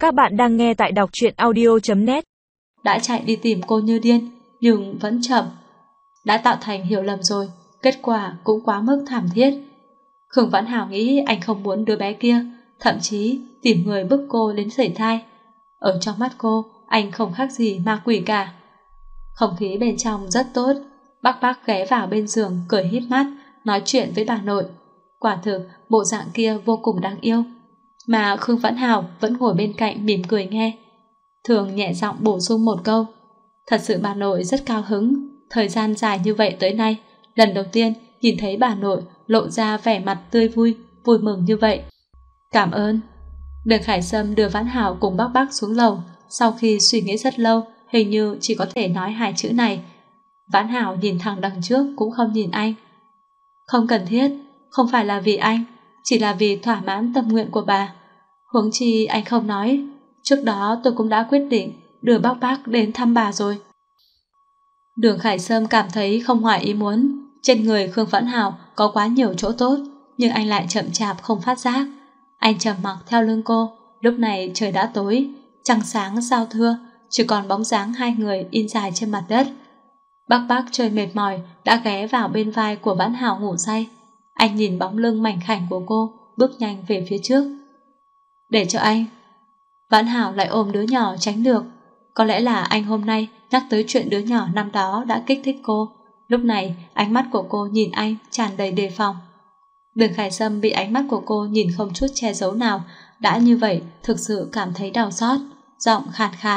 Các bạn đang nghe tại đọc truyện audio.net. Đã chạy đi tìm cô như điên, nhưng vẫn chậm. Đã tạo thành hiểu lầm rồi, kết quả cũng quá mức thảm thiết. Khương Vãn Hào nghĩ anh không muốn đứa bé kia, thậm chí tìm người bức cô đến sẩy thai. Ở trong mắt cô, anh không khác gì ma quỷ cả. Không khí bên trong rất tốt. Bác bác ghé vào bên giường cười híp mắt, nói chuyện với bà nội. Quả thực, bộ dạng kia vô cùng đáng yêu. Mà Khương Vãn Hào vẫn ngồi bên cạnh mỉm cười nghe. Thường nhẹ giọng bổ sung một câu. Thật sự bà nội rất cao hứng. Thời gian dài như vậy tới nay, lần đầu tiên nhìn thấy bà nội lộ ra vẻ mặt tươi vui, vui mừng như vậy. Cảm ơn. Đường Khải Sâm đưa Vãn Hào cùng bác bác xuống lầu. Sau khi suy nghĩ rất lâu, hình như chỉ có thể nói hai chữ này. Vãn Hào nhìn thẳng đằng trước cũng không nhìn anh. Không cần thiết, không phải là vì anh, chỉ là vì thỏa mãn tâm nguyện của bà. Huống chi anh không nói, trước đó tôi cũng đã quyết định đưa bác bác đến thăm bà rồi. Đường Khải Sâm cảm thấy không ngoài ý muốn. Trên người Khương Vãn Hào có quá nhiều chỗ tốt, nhưng anh lại chậm chạp không phát giác. Anh trầm mặc theo lưng cô. Lúc này trời đã tối, trăng sáng sao thưa, chỉ còn bóng dáng hai người in dài trên mặt đất. Bác bác chơi mệt mỏi đã ghé vào bên vai của Vãn Hào ngủ say. Anh nhìn bóng lưng mảnh khảnh của cô, bước nhanh về phía trước. Để cho anh. Vãn Hào lại ôm đứa nhỏ tránh được. Có lẽ là anh hôm nay nhắc tới chuyện đứa nhỏ năm đó đã kích thích cô. Lúc này ánh mắt của cô nhìn anh tràn đầy đề phòng. Đường Khải Sâm bị ánh mắt của cô nhìn không chút che giấu nào, đã như vậy thực sự cảm thấy đau xót, giọng khàn khàn.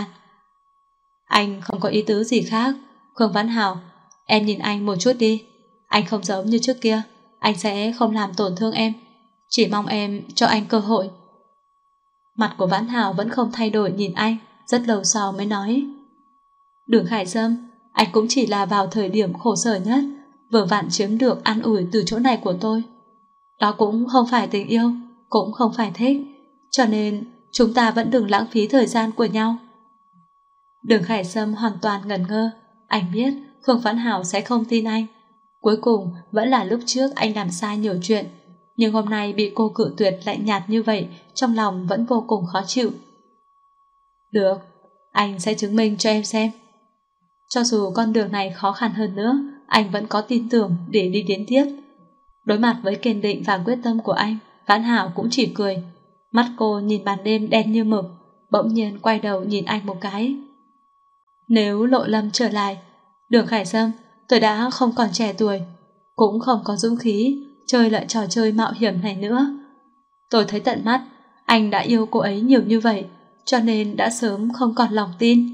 Anh không có ý tứ gì khác. Khương Vãn Hào, em nhìn anh một chút đi. Anh không giống như trước kia, anh sẽ không làm tổn thương em. Chỉ mong em cho anh cơ hội. Mặt của Vãn Hào vẫn không thay đổi nhìn anh, rất lâu sau mới nói. Đường Khải Sâm, anh cũng chỉ là vào thời điểm khổ sở nhất, vừa vặn chiếm được an ủi từ chỗ này của tôi. Đó cũng không phải tình yêu, cũng không phải thích, cho nên chúng ta vẫn đừng lãng phí thời gian của nhau. Đường Khải Sâm hoàn toàn ngẩn ngơ. Anh biết Khương Vãn Hào sẽ không tin anh. Cuối cùng vẫn là lúc trước anh làm sai nhiều chuyện, nhưng hôm nay bị cô cự tuyệt lạnh nhạt như vậy, trong lòng vẫn vô cùng khó chịu. Được, anh sẽ chứng minh cho em xem. Cho dù con đường này khó khăn hơn nữa, anh vẫn có tin tưởng để đi đến tiếp. Đối mặt với kiên định và quyết tâm của anh, Vãn Hào cũng chỉ cười. Mắt cô nhìn màn đêm đen như mực, bỗng nhiên quay đầu nhìn anh một cái. Nếu Lộ Lâm trở lại, Đường Khải Sâm, tôi đã không còn trẻ tuổi, cũng không có dũng khí chơi lại trò chơi mạo hiểm này nữa. Tôi thấy tận mắt anh đã yêu cô ấy nhiều như vậy, cho nên đã sớm không còn lòng tin.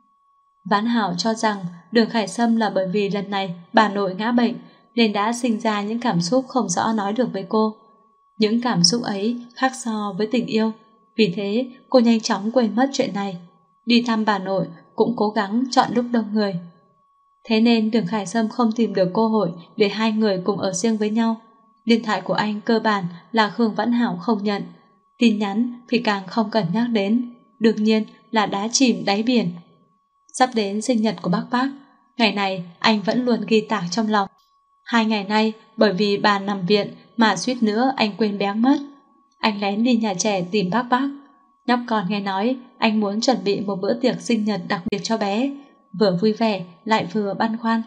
Vãn Hảo cho rằng Đường Khải Sâm là bởi vì lần này bà nội ngã bệnh nên đã sinh ra những cảm xúc không rõ nói được với cô. Những cảm xúc ấy khác so với tình yêu, vì thế cô nhanh chóng quên mất chuyện này. Đi thăm bà nội cũng cố gắng chọn lúc đông người. Thế nên Đường Khải Sâm không tìm được cơ hội để hai người cùng ở riêng với nhau. Điện thoại của anh cơ bản là Khương Vãn Hảo không nhận. Tin nhắn thì càng không cần nhắc đến, đương nhiên là đá chìm đáy biển. Sắp đến sinh nhật của bác, ngày này anh vẫn luôn ghi tạc trong lòng. 2 ngày nay bởi vì bà nằm viện mà suýt nữa anh quên béng mất. Anh lén đi nhà trẻ tìm bác. Nhóc con nghe nói anh muốn chuẩn bị một bữa tiệc sinh nhật đặc biệt cho bé, vừa vui vẻ lại vừa băn khoăn.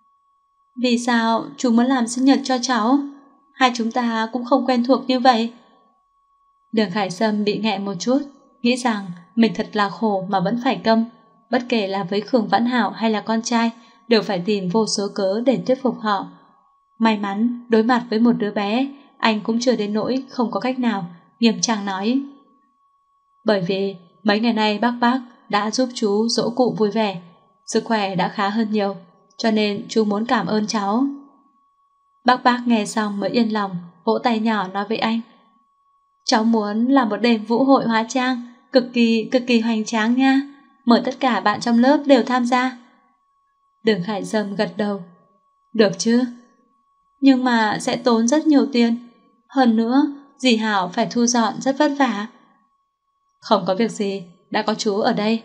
Vì sao chú muốn làm sinh nhật cho cháu? Hai chúng ta cũng không quen thuộc như vậy. Đường Khải Sâm bị nghẹn một chút, nghĩ rằng mình thật là khổ mà vẫn phải câm. Bất kể là với Khương Vãn Hảo hay là con trai, đều phải tìm vô số cớ để thuyết phục họ. May mắn, đối mặt với một đứa bé, anh cũng chưa đến nỗi không có cách nào, nghiêm trang nói. Bởi vì mấy ngày nay bác đã giúp chú dỗ cụ vui vẻ, sức khỏe đã khá hơn nhiều, cho nên chú muốn cảm ơn cháu. Bác nghe xong mới yên lòng, vỗ tay nhỏ nói với anh. Cháu muốn làm một đêm vũ hội hóa trang, cực kỳ hoành tráng nha. Mời tất cả bạn trong lớp đều tham gia. Đường Khải Sâm gật đầu. Được chứ? Nhưng mà sẽ tốn rất nhiều tiền. Hơn nữa, dì Hảo phải thu dọn rất vất vả. Không có việc gì, đã có chú ở đây.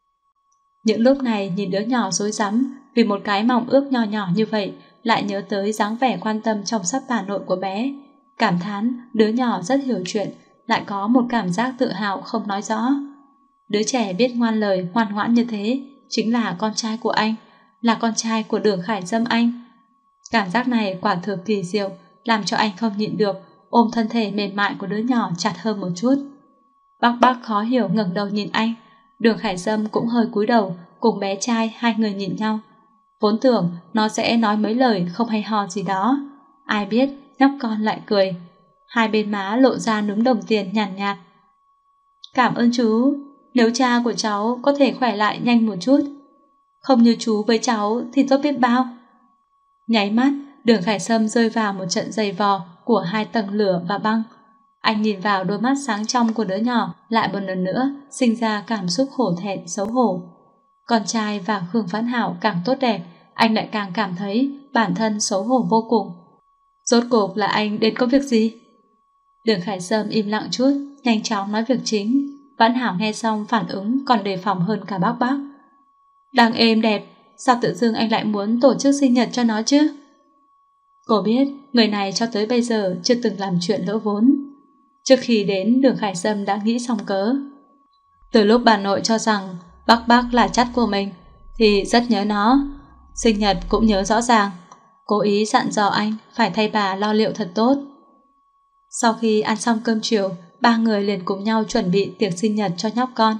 Những lúc này nhìn đứa nhỏ rối rắm vì một cái mong ước nho nhỏ như vậy, lại nhớ tới dáng vẻ quan tâm chăm sóc bà nội của bé. Cảm thán đứa nhỏ rất hiểu chuyện, lại có một cảm giác tự hào không nói rõ. Đứa trẻ biết ngoan lời ngoan ngoãn như thế chính là con trai của anh, là con trai của Đường Khải Sâm anh. Cảm giác này quả thực kỳ diệu, làm cho anh không nhịn được, ôm thân thể mềm mại của đứa nhỏ chặt hơn một chút. Bác khó hiểu ngẩng đầu nhìn anh, Đường Khải Sâm cũng hơi cúi đầu, cùng bé trai hai người nhìn nhau. Vốn tưởng nó sẽ nói mấy lời không hay ho gì đó, ai biết nhóc con lại cười, hai bên má lộ ra núm đồng tiền nhàn nhạt. Cảm ơn chú, nếu cha của cháu có thể khỏe lại nhanh một chút, không như chú với cháu thì tốt biết bao. Nháy mắt, Đường Khải Sâm rơi vào một trận giày vò của hai tầng lửa và băng. Anh nhìn vào đôi mắt sáng trong của đứa nhỏ, lại một lần nữa sinh ra cảm xúc hổ thẹn xấu hổ. Con trai và Khương Vãn Hảo càng tốt đẹp, anh lại càng cảm thấy bản thân xấu hổ vô cùng. Rốt cuộc là anh đến có việc gì? Đường Khải Sâm im lặng chút, nhanh chóng nói việc chính. Vãn Hảo nghe xong phản ứng còn đề phòng hơn cả bác. Đang êm đẹp, sao tự dưng anh lại muốn tổ chức sinh nhật cho nó chứ? Cô biết người này cho tới bây giờ chưa từng làm chuyện lỗ vốn. Trước khi đến, Đường Khải Sâm đã nghĩ xong cớ. Từ lúc bà nội cho rằng bác là chắt của mình thì rất nhớ nó, sinh nhật cũng nhớ rõ ràng, cố ý dặn dò anh phải thay bà lo liệu thật tốt. Sau khi ăn xong cơm chiều, ba người liền cùng nhau chuẩn bị tiệc sinh nhật cho nhóc con.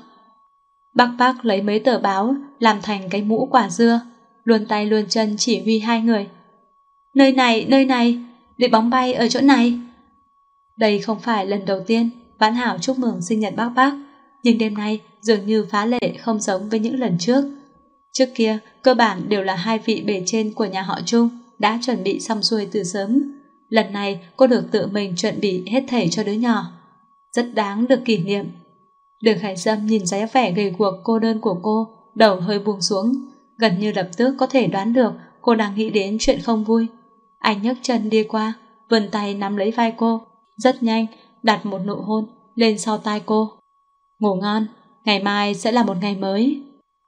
Bác lấy mấy tờ báo làm thành cái mũ quả dưa, luồn tay luồn chân chỉ huy hai người. Nơi này, để bóng bay ở chỗ này. Đây không phải lần đầu tiên Vãn Hảo chúc mừng sinh nhật bác, nhưng đêm nay dường như phá lệ không giống với những lần trước. Trước kia, cơ bản đều là hai vị bề trên của nhà họ Trung đã chuẩn bị xong xuôi từ sớm. Lần này cô được tự mình chuẩn bị hết thảy cho đứa nhỏ. Rất đáng được kỷ niệm. Đường Khải Sâm nhìn dáng vẻ gầy guộc cô đơn của cô, đầu hơi buông xuống, gần như lập tức có thể đoán được cô đang nghĩ đến chuyện không vui. Anh nhấc chân đi qua, vươn tay nắm lấy vai cô, rất nhanh đặt một nụ hôn lên sau tai cô. Ngủ ngon, ngày mai sẽ là một ngày mới.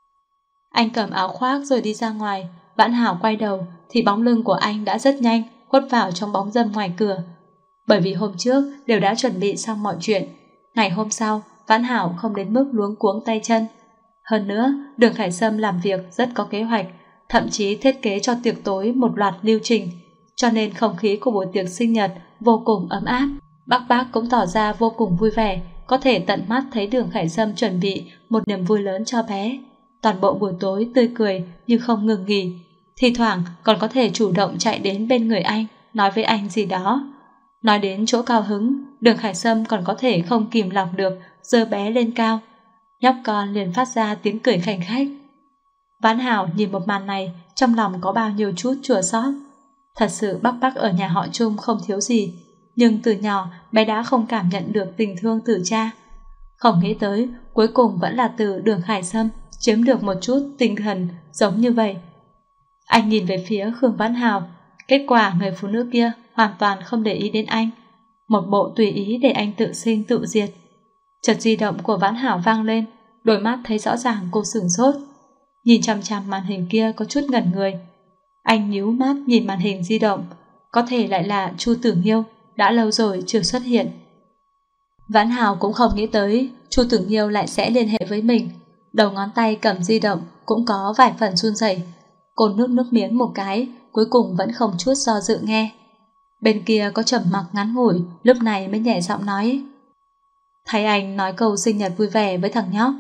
Anh cầm áo khoác rồi đi ra ngoài. Vãn Hảo quay đầu thì bóng lưng của anh đã rất nhanh khuất vào trong bóng râm ngoài cửa. Bởi vì hôm trước đều đã chuẩn bị xong mọi chuyện, ngày hôm sau Vãn Hảo không đến mức luống cuống tay chân. Hơn nữa, Đường Khải Sâm làm việc rất có kế hoạch, thậm chí thiết kế cho tiệc tối một loạt lưu trình, cho nên không khí của buổi tiệc sinh nhật vô cùng ấm áp. Bác cũng tỏ ra vô cùng vui vẻ, có thể tận mắt thấy Đường Khải Sâm chuẩn bị một niềm vui lớn cho bé. Toàn bộ buổi tối tươi cười như không ngừng nghỉ, thi thoảng còn có thể chủ động chạy đến bên người anh, nói với anh gì đó. Nói đến chỗ cao hứng, Đường Khải Sâm còn có thể không kìm lòng được giơ bé lên cao. Nhóc con liền phát ra tiếng cười khanh khách. Vãn Hảo nhìn một màn này, trong lòng có bao nhiêu chút chua xót. Thật sự bác ở nhà họ Trung không thiếu gì, nhưng từ nhỏ bé đã không cảm nhận được tình thương từ cha. Không nghĩ tới cuối cùng vẫn là từ Đường Khải Sâm chiếm được một chút tinh thần giống như vậy. Anh nhìn về phía Khương Vãn Hảo, kết quả người phụ nữ kia hoàn toàn không để ý đến anh, một bộ tùy ý để anh tự sinh tự diệt. Chợt di động của Vãn Hảo vang lên, đôi mắt thấy rõ ràng cô sửng sốt, nhìn chằm chằm màn hình kia có chút ngẩn người. Anh nhíu mắt nhìn màn hình di động, có thể lại là Chu Tử Nghiêu, đã lâu rồi chưa xuất hiện. Vãn Hảo cũng không nghĩ tới Chu Tử Nghiêu lại sẽ liên hệ với mình. Đầu ngón tay cầm di động cũng có vài phần run rẩy. Cô nước miếng một cái, cuối cùng vẫn không chút do dự nghe. Bên kia có trầm mặc ngắn ngủi, lúc này mới nhẹ giọng nói: thấy anh nói câu sinh nhật vui vẻ với thằng nhóc.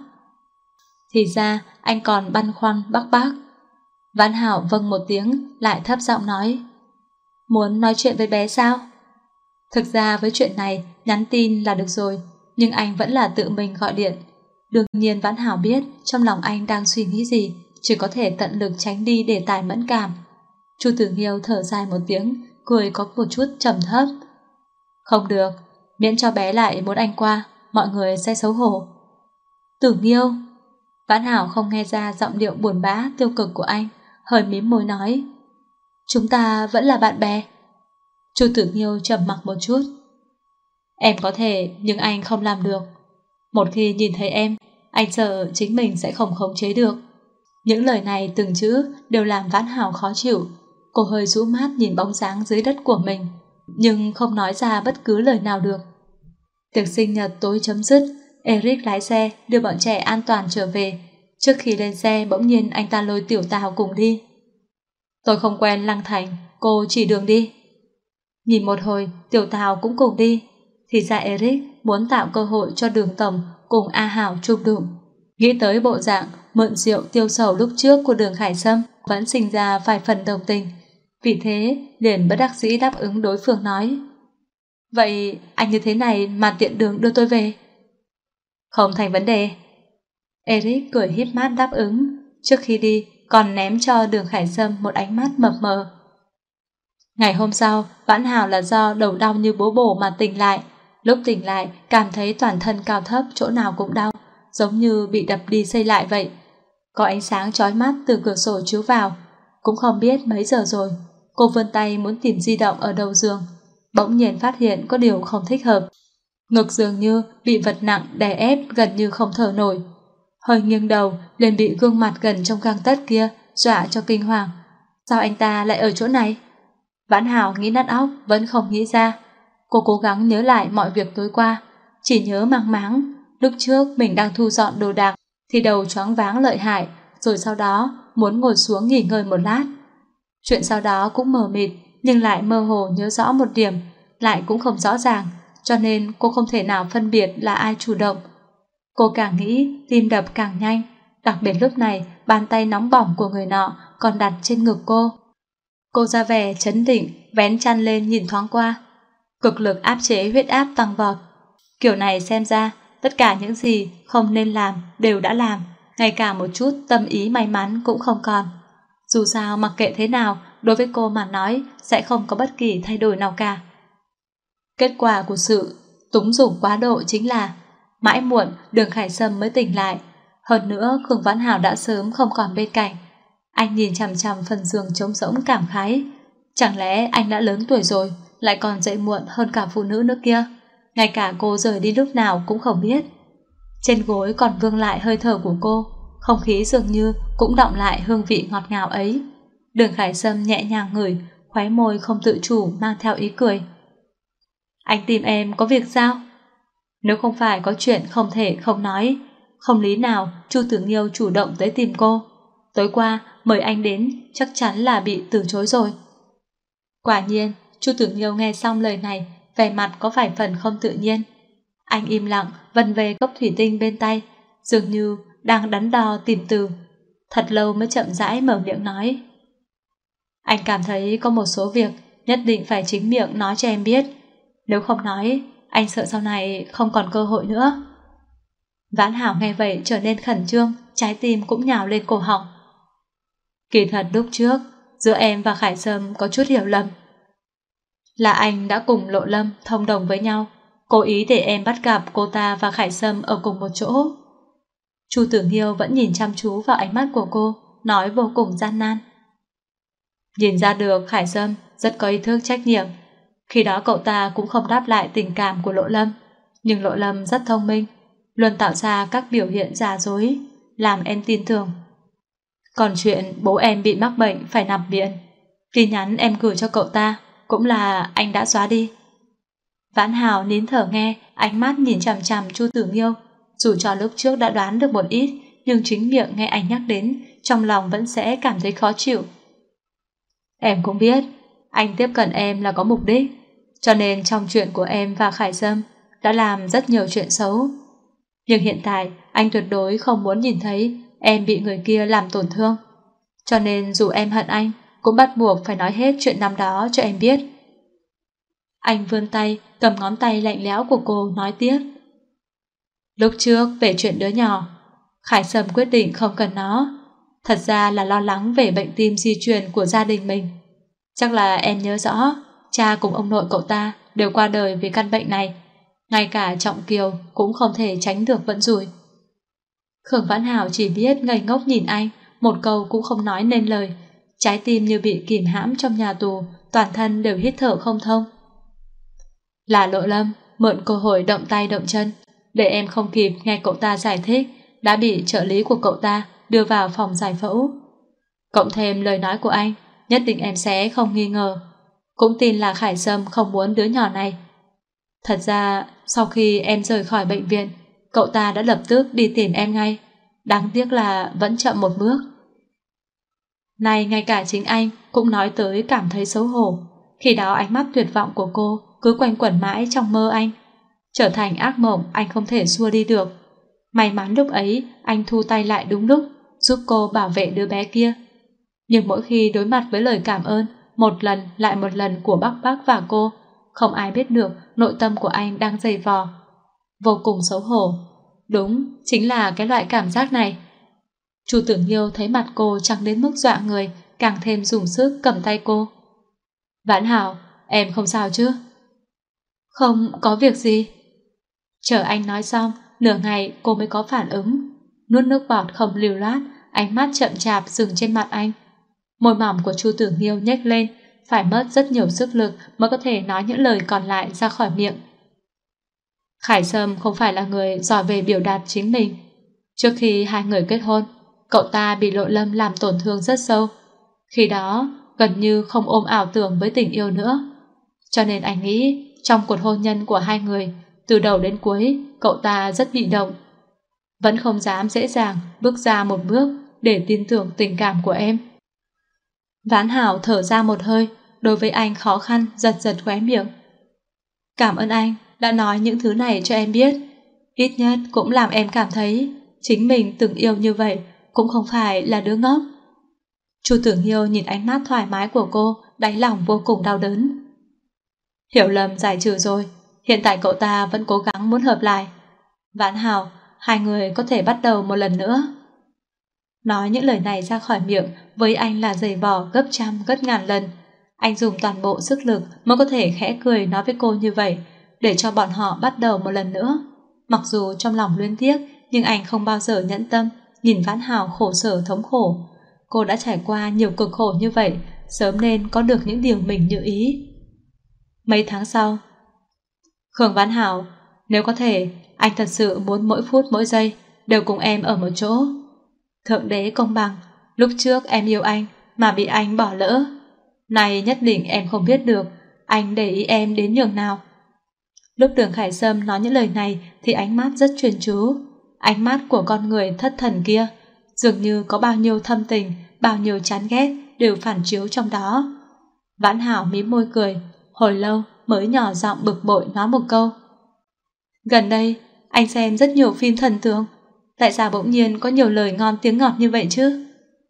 Thì ra anh còn băn khoăn bác. Vãn Hảo vâng một tiếng, lại thấp giọng nói: muốn nói chuyện với bé sao? Thực ra với chuyện này nhắn tin là được rồi, nhưng anh vẫn là tự mình gọi điện. Đương nhiên Vãn Hảo biết trong lòng anh đang suy nghĩ gì, chỉ có thể tận lực tránh đi đề tài mẫn cảm. Chu Tử Nghiêu thở dài một tiếng, cười có một chút trầm thấp. Không được, miễn cho bé lại muốn anh qua, mọi người sẽ xấu hổ. Tử Nghiêu. Vãn Hảo không nghe ra giọng điệu buồn bã tiêu cực của anh, hơi mím môi nói: chúng ta vẫn là bạn bè. Chu Tử Nghiêu trầm mặc một chút. Em có thể, nhưng anh không làm được. Một khi nhìn thấy em, anh sợ chính mình sẽ không khống chế được. Những lời này từng chữ đều làm Vãn Hảo khó chịu. Cô hơi rũ mắt nhìn bóng dáng dưới đất của mình, nhưng không nói ra bất cứ lời nào được. Tiệc sinh nhật tối chấm dứt, Eric lái xe đưa bọn trẻ an toàn trở về. Trước khi lên xe bỗng nhiên anh ta lôi Tiểu Tào cùng đi. Tôi không quen Lăng Thành, cô chỉ đường đi. Nhìn một hồi Tiểu Tào cũng cùng đi. Thì ra Eric muốn tạo cơ hội cho Đường Tổng cùng A Hảo chụp đụng. Nghĩ tới bộ dạng mượn rượu tiêu sầu lúc trước của Đường Khải Sâm vẫn sinh ra vài phần đồng tình. Vì thế liền bất đắc dĩ đáp ứng đối phương nói: Vậy anh như thế này mà tiện đường đưa tôi về? Không thành vấn đề. Eric cười híp mắt đáp ứng. Trước khi đi còn ném cho Đường Khải Sâm một ánh mắt mập mờ. Ngày hôm sau, Vãn Hảo là do đầu đau như búa bổ mà tỉnh lại. Lúc tỉnh lại cảm thấy toàn thân cao thấp chỗ nào cũng đau, giống như bị đập đi xây lại vậy. Có ánh sáng chói mắt từ cửa sổ chiếu vào. Cũng không biết mấy giờ rồi. Cô vươn tay muốn tìm di động ở đầu giường, bỗng nhiên phát hiện có điều không thích hợp. Ngực dường như bị vật nặng đè ép gần như không thở nổi. Hơi nghiêng đầu liền bị gương mặt gần trong gang tấc kia dọa cho kinh hoàng. Sao anh ta lại ở chỗ này? Vãn Hảo nghĩ nát óc vẫn không nghĩ ra. Cô cố gắng nhớ lại mọi việc tối qua, chỉ nhớ mang máng. Lúc trước mình đang thu dọn đồ đạc thì đầu choáng váng lợi hại, rồi sau đó muốn ngồi xuống nghỉ ngơi một lát. Chuyện sau đó cũng mờ mịt, nhưng lại mơ hồ nhớ rõ một điểm, lại cũng không rõ ràng, cho nên cô không thể nào phân biệt là ai chủ động. Cô càng nghĩ tim đập càng nhanh, đặc biệt lúc này bàn tay nóng bỏng của người nọ còn đặt trên ngực cô. Cô ra vẻ trấn định, vén chăn lên nhìn thoáng qua. Cực lực áp chế huyết áp tăng vọt. Kiểu này xem ra tất cả những gì không nên làm đều đã làm, ngay cả một chút tâm ý may mắn cũng không còn. Dù sao mặc kệ thế nào, đối với cô mà nói sẽ không có bất kỳ thay đổi nào cả. Kết quả của sự túng dục quá độ chính là mãi muộn Đường Khải Sâm mới tỉnh lại. Hơn nữa Khương Vãn Hảo đã sớm không còn bên cạnh. Anh nhìn chằm chằm phần giường trống rỗng cảm khái. Chẳng lẽ anh đã lớn tuổi rồi, lại còn dậy muộn hơn cả phụ nữ nữa kia? Ngay cả cô rời đi lúc nào cũng không biết. Trên gối còn vương lại hơi thở của cô, không khí dường như cũng đọng lại hương vị ngọt ngào ấy. Đường Khải Sâm nhẹ nhàng ngửi, khóe môi không tự chủ mang theo ý cười. Anh tìm em có việc sao? Nếu không phải có chuyện không thể không nói, không lý nào Chu Tử Nghiêu chủ động tới tìm cô. Tối qua mời anh đến chắc chắn là bị từ chối rồi. Quả nhiên Chu Tử Nghiêu nghe xong lời này, vẻ mặt có vài phần không tự nhiên. Anh im lặng vần về cốc thủy tinh bên tay, dường như đang đắn đo tìm từ. Thật lâu mới chậm rãi mở miệng nói: Anh cảm thấy có một số việc nhất định phải chính miệng nói cho em biết. Nếu không nói, anh sợ sau này không còn cơ hội nữa. Vãn Hảo nghe vậy trở nên khẩn trương, trái tim cũng nhào lên cổ họng. Kỳ thật lúc trước giữa em và Khải Sâm có chút hiểu lầm. Là anh đã cùng Lộ Lâm thông đồng với nhau, cố ý để em bắt gặp cô ta và Khải Sâm ở cùng một chỗ. Chu Tử Nghiêu vẫn nhìn chăm chú vào ánh mắt của cô, nói vô cùng gian nan. Nhìn ra được Khải Sâm rất có ý thức trách nhiệm. Khi đó cậu ta cũng không đáp lại tình cảm của Lộ Lâm, nhưng Lộ Lâm rất thông minh, luôn tạo ra các biểu hiện giả dối, làm em tin tưởng. Còn chuyện bố em bị mắc bệnh phải nằm viện, tin nhắn em gửi cho cậu ta cũng là anh đã xóa đi. Vãn Hảo nín thở nghe, ánh mắt nhìn chằm chằm Chu Tử Nghiêu. Dù cho lúc trước đã đoán được một ít, nhưng chính miệng nghe anh nhắc đến, trong lòng vẫn sẽ cảm thấy khó chịu. Em cũng biết, anh tiếp cận em là có mục đích, cho nên trong chuyện của em và Khải Sâm đã làm rất nhiều chuyện xấu. Nhưng hiện tại anh tuyệt đối không muốn nhìn thấy em bị người kia làm tổn thương. Cho nên dù em hận anh, cũng bắt buộc phải nói hết chuyện năm đó cho em biết. Anh vươn tay, cầm ngón tay lạnh lẽo của cô nói tiếp. Lúc trước về chuyện đứa nhỏ, Khải Sâm quyết định không cần nó. Thật ra là lo lắng về bệnh tim di truyền của gia đình mình. Chắc là em nhớ rõ, cha cùng ông nội cậu ta đều qua đời vì căn bệnh này. Ngay cả Trọng Kiều cũng không thể tránh được vận rủi. Khương Vãn Hảo chỉ biết ngây ngốc nhìn anh, một câu cũng không nói nên lời. Trái tim như bị kìm hãm trong nhà tù, toàn thân đều hít thở không thông. Là Lộ Lâm mượn cơ hội động tay động chân, để em không kịp nghe cậu ta giải thích, đã bị trợ lý của cậu ta đưa vào phòng giải phẫu. Cộng thêm lời nói của anh, nhất định em sẽ không nghi ngờ. Cũng tin là Khải Sâm không muốn đứa nhỏ này. Thật ra sau khi em rời khỏi bệnh viện, cậu ta đã lập tức đi tìm em ngay. Đáng tiếc là vẫn chậm một bước. Này ngay cả chính anh cũng nói tới cảm thấy xấu hổ. Khi đó ánh mắt tuyệt vọng của cô cứ quanh quẩn mãi trong mơ anh, trở thành ác mộng anh không thể xua đi được. May mắn lúc ấy anh thu tay lại đúng lúc, giúp cô bảo vệ đứa bé kia. Nhưng mỗi khi đối mặt với lời cảm ơn một lần lại một lần của bác và cô, không ai biết được nội tâm của anh đang dày vò. Vô cùng xấu hổ. Đúng, chính là cái loại cảm giác này. Chu Tử Nghiêu thấy mặt cô trắng đến mức dọa người, càng thêm dùng sức cầm tay cô. Vãn Hảo, em không sao chứ? Không có việc gì. Chờ anh nói xong, nửa ngày cô mới có phản ứng. Nuốt nước bọt không lưu loát, ánh mắt chậm chạp dừng trên mặt anh. Môi mỏng của Chu Tử Nghiêu nhếch lên, phải mất rất nhiều sức lực mới có thể nói những lời còn lại ra khỏi miệng. Khải Sâm không phải là người giỏi về biểu đạt chính mình. Trước khi hai người kết hôn, cậu ta bị Lộ Lâm làm tổn thương rất sâu. Khi đó, gần như không ôm ảo tưởng với tình yêu nữa. Cho nên anh nghĩ, trong cuộc hôn nhân của hai người, từ đầu đến cuối, cậu ta rất bị động. Vẫn không dám dễ dàng bước ra một bước để tin tưởng tình cảm của em. Vãn Hảo thở ra một hơi, đối với anh khó khăn giật giật khóe miệng. Cảm ơn anh đã nói những thứ này cho em biết. Ít nhất cũng làm em cảm thấy chính mình từng yêu như vậy cũng không phải là đứa ngốc. Chu Tử Nghiêu nhìn ánh mắt thoải mái của cô, đáy lòng vô cùng đau đớn. Hiểu lầm giải trừ rồi, hiện tại cậu ta vẫn cố gắng muốn hợp lại. Vãn Hảo, hai người có thể bắt đầu một lần nữa. Nói những lời này ra khỏi miệng với anh là dày vò gấp trăm gấp ngàn lần. Anh dùng toàn bộ sức lực mới có thể khẽ cười nói với cô như vậy, để cho bọn họ bắt đầu một lần nữa. Mặc dù trong lòng luyến tiếc, nhưng anh không bao giờ nhẫn tâm nhìn Vãn Hảo khổ sở thống khổ. Cô đã trải qua nhiều cực khổ như vậy, sớm nên có được những điều mình như ý. Mấy tháng sau, Khương Vãn Hảo, nếu có thể, anh thật sự muốn mỗi phút mỗi giây đều cùng em ở một chỗ. Thượng đế công bằng, lúc trước em yêu anh mà bị anh bỏ lỡ. Này nhất định em không biết được anh để ý em đến nhường nào. Lúc Đường Khải Sâm nói những lời này thì ánh mắt rất chuyên chú. Ánh mắt của con người thất thần kia, dường như có bao nhiêu thâm tình, bao nhiêu chán ghét đều phản chiếu trong đó. Vãn Hảo mím môi cười, hồi lâu mới nhỏ giọng bực bội nói một câu. Gần đây, anh xem rất nhiều phim thần tượng, tại sao bỗng nhiên có nhiều lời ngon tiếng ngọt như vậy chứ?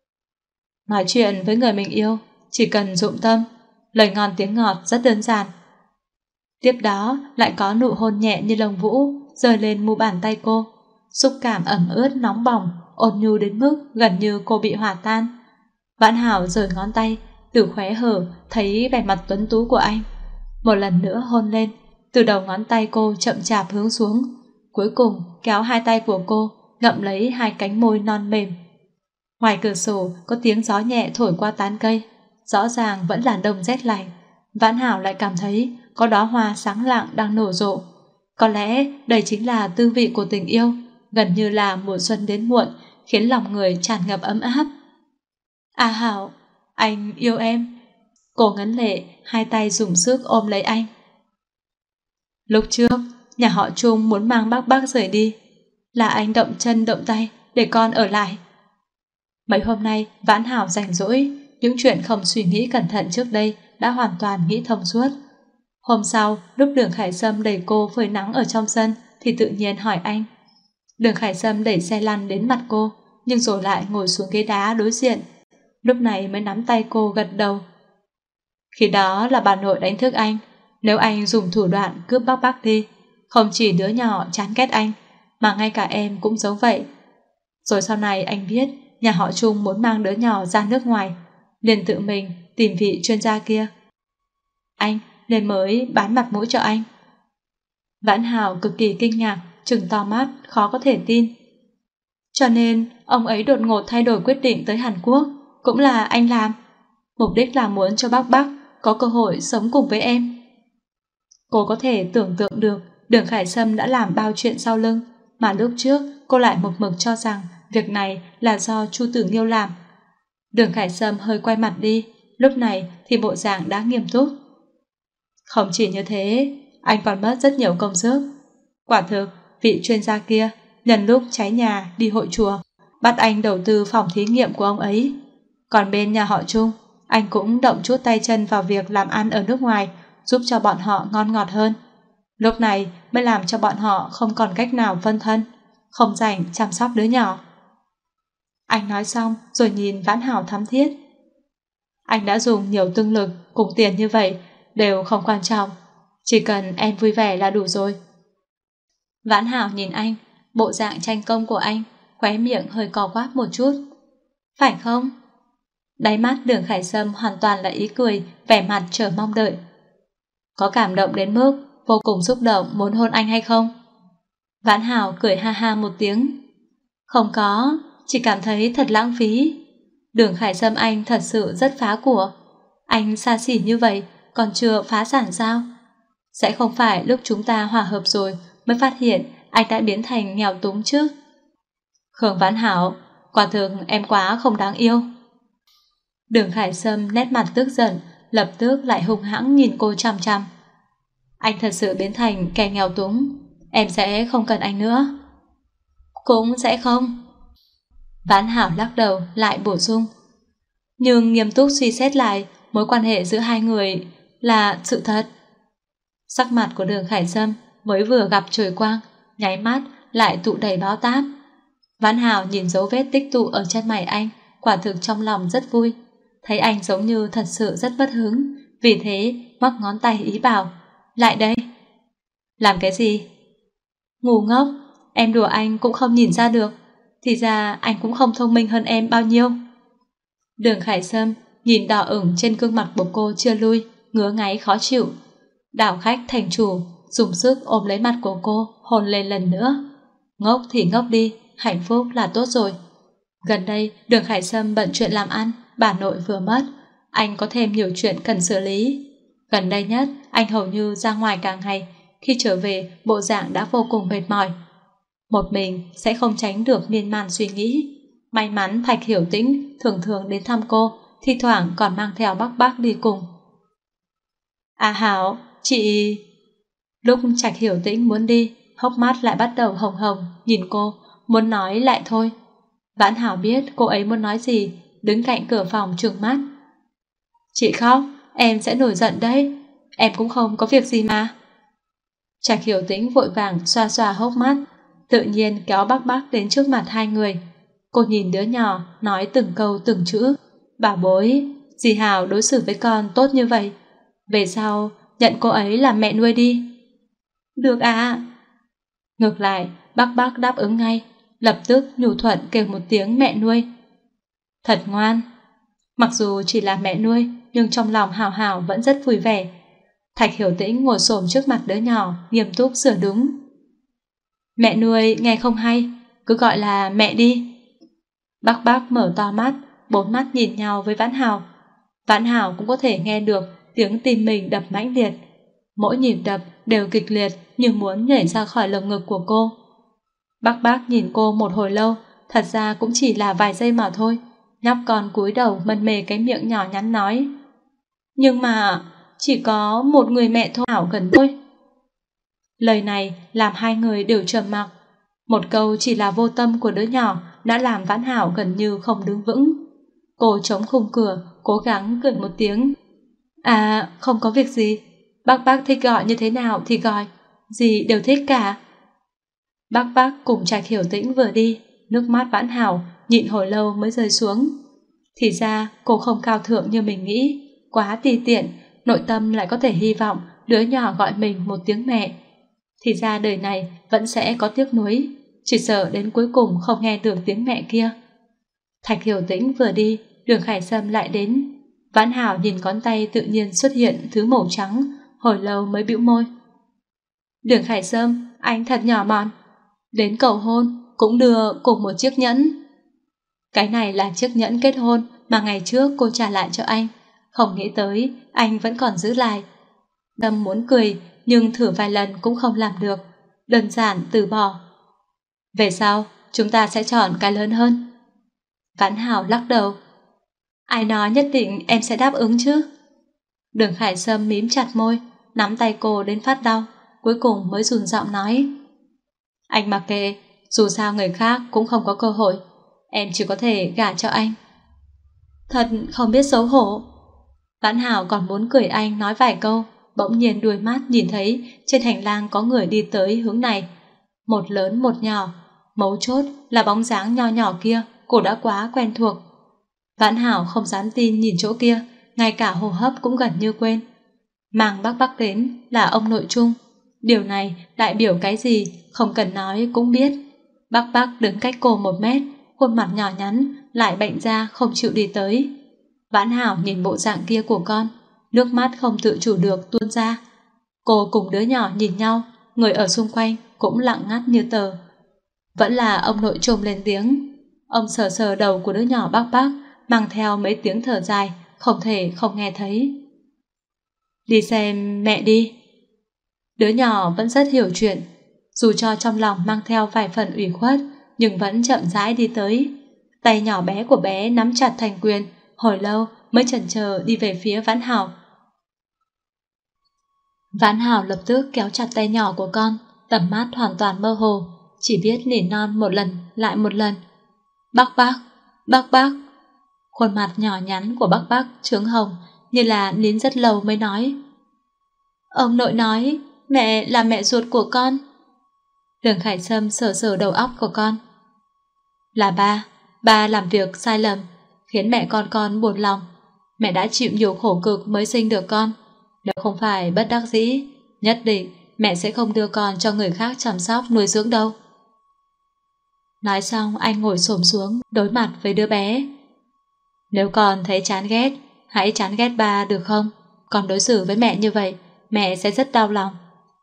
Nói chuyện với người mình yêu, chỉ cần dụng tâm, lời ngon tiếng ngọt rất đơn giản. Tiếp đó lại có nụ hôn nhẹ như lông vũ rơi lên mu bàn tay cô, xúc cảm ẩm ướt nóng bỏng, ôn nhu đến mức gần như cô bị hòa tan. Vãn Hảo rời ngón tay, từ khóe hở thấy vẻ mặt tuấn tú của anh. Một lần nữa hôn lên, từ đầu ngón tay cô chậm chạp hướng xuống, cuối cùng kéo hai tay của cô ngậm lấy hai cánh môi non mềm. Ngoài cửa sổ có tiếng gió nhẹ thổi qua tán cây, rõ ràng vẫn là đông rét lạnh. Vãn Hảo lại cảm thấy có đóa hoa sáng lạng đang nở rộ. Có lẽ đây chính là tư vị của tình yêu, gần như là mùa xuân đến muộn, khiến lòng người tràn ngập ấm áp. À Hảo, anh yêu em. Cô ngấn lệ, hai tay dùng sức ôm lấy anh. Lúc trước, nhà họ Trung muốn mang bác rời đi, là anh động chân động tay để con ở lại. Mấy hôm nay Vãn Hảo rảnh rỗi, những chuyện không suy nghĩ cẩn thận trước đây đã hoàn toàn nghĩ thông suốt. Hôm sau, lúc Đường Khải Sâm đẩy cô phơi nắng ở trong sân thì tự nhiên hỏi anh. Đường Khải Sâm đẩy xe lăn đến mặt cô, nhưng rồi lại ngồi xuống ghế đá đối diện. Lúc này mới nắm tay cô gật đầu. Khi đó là bà nội đánh thức anh, nếu anh dùng thủ đoạn cướp bác đi, không chỉ đứa nhỏ chán ghét anh, mà ngay cả em cũng giống vậy. Rồi sau này anh biết nhà họ Trung muốn mang đứa nhỏ ra nước ngoài, liền tự mình tìm vị chuyên gia kia. Anh nên mới bán mặt mũi cho anh. Vãn Hảo cực kỳ kinh ngạc, trừng to mắt, khó có thể tin. Cho nên ông ấy đột ngột thay đổi quyết định tới Hàn Quốc, cũng là anh làm. Mục đích là muốn cho bác có cơ hội sống cùng với em. Cô có thể tưởng tượng được Đường Khải Sâm đã làm bao chuyện sau lưng, mà lúc trước cô lại một mực cho rằng việc này là do Chu Tử Nghiêu làm. Đường Khải Sâm hơi quay mặt đi, lúc này thì bộ dạng đã nghiêm túc. Không chỉ như thế, anh còn mất rất nhiều công sức. Quả thực, vị chuyên gia kia nhân lúc cháy nhà đi hội chùa, bắt anh đầu tư phòng thí nghiệm của ông ấy. Còn bên nhà họ Trung, anh cũng động chút tay chân vào việc làm ăn ở nước ngoài, giúp cho bọn họ ngon ngọt hơn. Lúc này mới làm cho bọn họ không còn cách nào phân thân, không rảnh chăm sóc đứa nhỏ. Anh nói xong rồi nhìn Vãn Hảo thắm thiết. Anh đã dùng nhiều tương lực cùng tiền như vậy đều không quan trọng, chỉ cần em vui vẻ là đủ rồi. Vãn Hảo nhìn anh, bộ dạng tranh công của anh, khóe miệng hơi cò quắp một chút. Phải không? Đáy mắt Đường Khải Sâm hoàn toàn là ý cười, vẻ mặt chờ mong đợi. Có cảm động đến mức vô cùng xúc động muốn hôn anh hay không? Vãn Hảo cười ha ha một tiếng. Không có, chỉ cảm thấy thật lãng phí. Đường Khải Sâm anh thật sự rất phá của. Anh xa xỉ như vậy còn chưa phá sản sao? Sẽ không phải lúc chúng ta hòa hợp rồi mới phát hiện anh đã biến thành nghèo túng chứ? Khương Vãn Hảo, quả thực em quá không đáng yêu. Đường Khải Sâm nét mặt tức giận, lập tức lại hung hãng nhìn cô chằm chằm. Anh thật sự biến thành kẻ nghèo túng, em sẽ không cần anh nữa. Cũng sẽ không. Vãn Hảo lắc đầu lại bổ sung. Nhưng nghiêm túc suy xét lại, mối quan hệ giữa hai người là sự thật. Sắc mặt của Đường Khải Sâm mới vừa gặp trời quang, nháy mắt lại tụ đầy báo táp. Vãn Hảo nhìn dấu vết tích tụ ở chân mày anh, quả thực trong lòng rất vui. Thấy anh giống như thật sự rất bất hứng, vì thế ngoắc ngón tay ý bảo. Lại đây. Làm cái gì? Ngu ngốc, em đùa anh cũng không nhìn ra được. Thì ra anh cũng không thông minh hơn em bao nhiêu. Đường Khải Sâm nhìn đỏ ửng trên gương mặt của cô chưa lui, ngứa ngáy khó chịu. Đảo khách thành chủ dùng sức ôm lấy mặt của cô, hôn lên lần nữa. Ngốc thì ngốc đi, hạnh phúc là tốt rồi. Gần đây Đường Khải Sâm bận chuyện làm ăn, bà nội vừa mất, anh có thêm nhiều chuyện cần xử lý. Gần đây nhất anh hầu như ra ngoài cả ngày, khi trở về bộ dạng đã vô cùng mệt mỏi. Một mình sẽ không tránh được miên man suy nghĩ. May mắn Thạch Hiểu Tĩnh thường thường đến thăm cô, thi thoảng còn mang theo bác đi cùng. À Hảo, chị... Lúc Trạch Hiểu Tĩnh muốn đi, hốc mắt lại bắt đầu hồng hồng, nhìn cô, muốn nói lại thôi. Vãn Hảo biết cô ấy muốn nói gì, đứng cạnh cửa phòng trừng mắt. Chị khóc, em sẽ nổi giận đấy, em cũng không có việc gì mà. Trạch Hiểu Tĩnh vội vàng xoa xoa hốc mắt, tự nhiên kéo bác đến trước mặt hai người. Cô nhìn đứa nhỏ, nói từng câu từng chữ. Bảo bối, dì Hảo đối xử với con tốt như vậy, về sau nhận cô ấy làm mẹ nuôi đi. Được à. Ngược lại, bác đáp ứng ngay, lập tức nhu thuận kêu một tiếng mẹ nuôi. Thật ngoan. Mặc dù chỉ là mẹ nuôi, nhưng trong lòng Hảo Hảo vẫn rất vui vẻ. Thạch Hiểu Tĩnh ngồi xổm trước mặt đứa nhỏ, nghiêm túc sửa đúng. Mẹ nuôi nghe không hay, cứ gọi là mẹ đi. Bác mở to mắt, bốn mắt nhìn nhau với Vãn Hảo. Vãn Hảo cũng có thể nghe được tiếng tim mình đập mãnh liệt. Mỗi nhịp đập đều kịch liệt như muốn nhảy ra khỏi lồng ngực của cô. Bác nhìn cô một hồi lâu, thật ra cũng chỉ là vài giây mà thôi. Nhóc con cúi đầu mân mê cái miệng nhỏ nhắn nói. Nhưng mà chỉ có một người mẹ thôi Hảo gần thôi. Lời này làm hai người đều trầm mặc. Một câu chỉ là vô tâm của đứa nhỏ đã làm Vãn Hảo gần như không đứng vững. Cô chống khung cửa, cố gắng cười một tiếng. À, không có việc gì. Bác thích gọi như thế nào thì gọi, gì đều thích cả. Bác cùng Trạch Hiểu Tĩnh vừa đi, nước mắt Vãn Hảo nhịn hồi lâu mới rơi xuống. Thì ra cô không cao thượng như mình nghĩ, quá tùy tiện, nội tâm lại có thể hy vọng đứa nhỏ gọi mình một tiếng mẹ. Thì ra đời này vẫn sẽ có tiếc nuối, chỉ sợ đến cuối cùng không nghe được tiếng mẹ kia. Thạch Hiểu Tĩnh vừa đi, Đường Khải Sâm lại đến. Vãn Hảo nhìn ngón tay tự nhiên xuất hiện thứ màu trắng, hồi lâu mới bĩu môi. Đường Khải Sâm, anh thật nhỏ mọn. Đến cầu hôn cũng đưa cùng một chiếc nhẫn. Cái này là chiếc nhẫn kết hôn mà ngày trước cô trả lại cho anh, không nghĩ tới anh vẫn còn giữ lại. Đâm muốn cười nhưng thử vài lần cũng không làm được, đơn giản từ bỏ. Về sau chúng ta sẽ chọn cái lớn hơn. Vãn Hảo lắc đầu. Ai nói nhất định em sẽ đáp ứng chứ? Đường Khải Sâm mím chặt môi, nắm tay cô đến phát đau, cuối cùng mới run giọng nói. Anh mặc kệ, dù sao người khác cũng không có cơ hội, em chỉ có thể gả cho anh. Thật không biết xấu hổ. Vãn Hảo còn muốn cười anh nói vài câu, bỗng nhiên đuôi mắt nhìn thấy trên hành lang có người đi tới hướng này. Một lớn một nhỏ, mấu chốt là bóng dáng nho nhỏ kia cô đã quá quen thuộc. Vãn Hảo không dám tin nhìn chỗ kia, ngay cả hô hấp cũng gần như quên. Mang bác bác đến là ông nội Trung. Điều này đại biểu cái gì không cần nói cũng biết. Bác bác đứng cách cô 1 mét, khuôn mặt nhỏ nhắn lại bệnh ra không chịu đi tới. Vãn Hảo nhìn bộ dạng kia của con, nước mắt không tự chủ được tuôn ra. Cô cùng đứa nhỏ nhìn nhau, người ở xung quanh cũng lặng ngắt như tờ. Vẫn là ông nội Trung lên tiếng. Ông sờ sờ đầu của đứa nhỏ bác bác, mang theo mấy tiếng thở dài, không thể không nghe thấy. Đi xem mẹ đi. Đứa nhỏ vẫn rất hiểu chuyện, dù cho trong lòng mang theo vài phần ủy khuất, nhưng vẫn chậm rãi đi tới. Tay nhỏ bé của bé nắm chặt thành quyền, hồi lâu mới chần chờ đi về phía Vãn Hảo. Vãn Hảo lập tức kéo chặt tay nhỏ của con, tầm mắt hoàn toàn mơ hồ, chỉ biết nỉ non một lần lại một lần. Bác bác, bác bác. Khuôn mặt nhỏ nhắn của bác bác trướng hồng, như là nín rất lâu mới nói. Ông nội nói mẹ là mẹ ruột của con. Đường Khải Sâm sờ sờ đầu óc của con. Là ba làm việc sai lầm, khiến mẹ con buồn lòng. Mẹ đã chịu nhiều khổ cực mới sinh được con. Nếu không phải bất đắc dĩ, nhất định mẹ sẽ không đưa con cho người khác chăm sóc nuôi dưỡng đâu. Nói xong anh ngồi xổm xuống đối mặt với đứa bé. Nếu con thấy chán ghét, hãy chán ghét ba được không? Con đối xử với mẹ như vậy, mẹ sẽ rất đau lòng.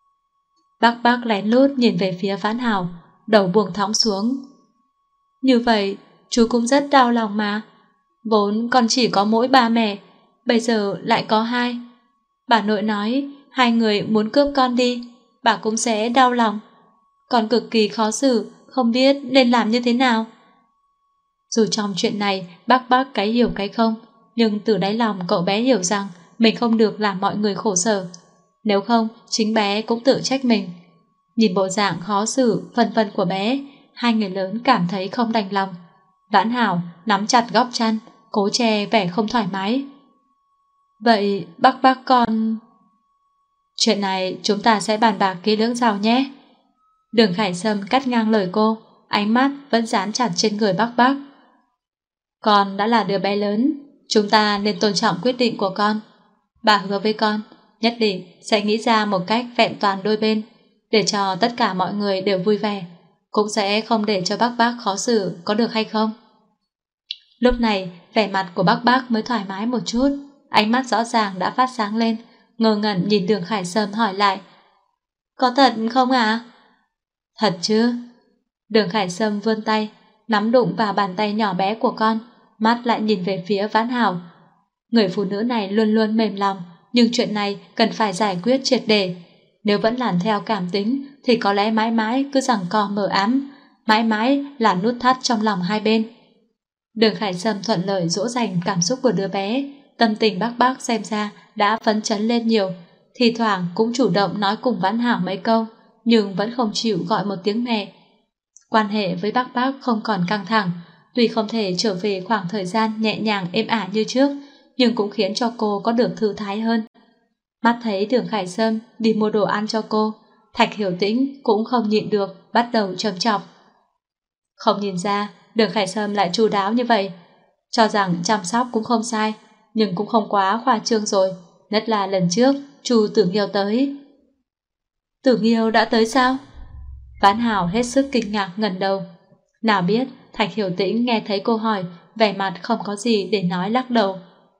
Bác lén lút nhìn về phía Vãn Hảo, đầu buông thõng xuống. Như vậy, chú cũng rất đau lòng mà. Vốn con chỉ có mỗi ba mẹ, bây giờ lại có hai. Bà nội nói hai người muốn cướp con đi, bà cũng sẽ đau lòng. Con cực kỳ khó xử, không biết nên làm như thế nào. Dù trong chuyện này bác cái hiểu cái không, nhưng từ đáy lòng cậu bé hiểu rằng mình không được làm mọi người khổ sở. Nếu không, chính bé cũng tự trách mình. Nhìn bộ dạng khó xử, phân vân của bé, hai người lớn cảm thấy không đành lòng. Vãn Hảo nắm chặt góc chăn, cố che vẻ không thoải mái. Vậy bác con... Chuyện này chúng ta sẽ bàn bạc kỹ lưỡng sau nhé. Đường Khải Sâm cắt ngang lời cô, ánh mắt vẫn dán chặt trên người bác. Con đã là đứa bé lớn, chúng ta nên tôn trọng quyết định của con. Bà hứa với con, nhất định sẽ nghĩ ra một cách vẹn toàn đôi bên, để cho tất cả mọi người đều vui vẻ, cũng sẽ không để cho bác khó xử, có được hay không? Lúc này, vẻ mặt của bác mới thoải mái một chút, ánh mắt rõ ràng đã phát sáng lên, ngơ ngẩn nhìn Đường Khải Sâm hỏi lại. Có thật không ạ? Thật chứ? Đường Khải Sâm vươn tay, nắm đụng vào bàn tay nhỏ bé của con, mắt lại nhìn về phía Vãn Hảo. Người phụ nữ này luôn luôn mềm lòng, nhưng chuyện này cần phải giải quyết triệt để. Nếu vẫn làm theo cảm tính thì có lẽ mãi mãi cứ giằng co mờ ám, mãi mãi là nút thắt trong lòng hai bên. Đường Khải Sâm thuận lợi dỗ dành cảm xúc của đứa bé, tâm tình bác xem ra đã phấn chấn lên nhiều, thì thoảng cũng chủ động nói cùng Vãn Hảo mấy câu, nhưng vẫn không chịu gọi một tiếng mẹ. Quan hệ với bác không còn căng thẳng, tuy không thể trở về khoảng thời gian nhẹ nhàng êm ả như trước, nhưng cũng khiến cho cô có được thư thái hơn. Mắt thấy Đường Khải Sâm đi mua đồ ăn cho cô, Thạch Hiểu Tĩnh cũng không nhịn được, bắt đầu châm chọc. Không nhìn ra Đường Khải Sâm lại chu đáo như vậy, cho rằng chăm sóc cũng không sai, nhưng cũng không quá khoa trương rồi, nhất là lần trước Chu Tử Nghiêu tới. Tử Nghiêu đã tới sao? Vãn Hảo hết sức kinh ngạc ngẩng đầu. Nào biết Thạch Hiểu Tĩnh nghe thấy cô hỏi, vẻ mặt không có gì để nói lắc đầu.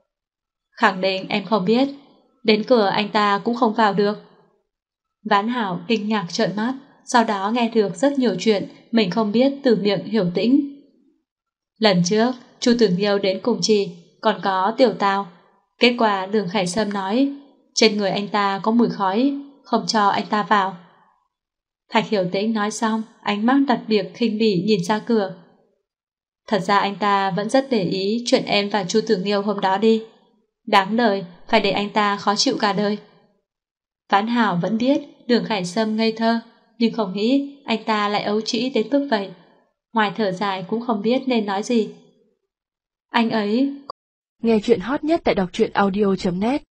Khẳng định em không biết, đến cửa anh ta cũng không vào được. Vãn Hảo kinh ngạc trợn mắt, sau đó nghe được rất nhiều chuyện mình không biết từ miệng Hiểu Tĩnh. Lần trước Chu Tử Nghiêu đến cùng chị, còn có Tiểu Tào. Kết quả Đường Khải Sâm nói trên người anh ta có mùi khói, không cho anh ta vào. Thạch Hiểu Tĩnh nói xong, ánh mắt đặc biệt khinh bỉ nhìn ra cửa. Thật ra anh ta vẫn rất để ý chuyện em và Chu Tử Nghiêu hôm đó đi. Đáng đời, phải để anh ta khó chịu cả đời. Vãn Hảo vẫn biết Đường Khải Sâm ngây thơ, nhưng không nghĩ anh ta lại ấu trĩ đến mức vậy. Ngoài thở dài cũng không biết nên nói gì. Anh ấy... Nghe chuyện hot nhất tại đọc truyện audio.net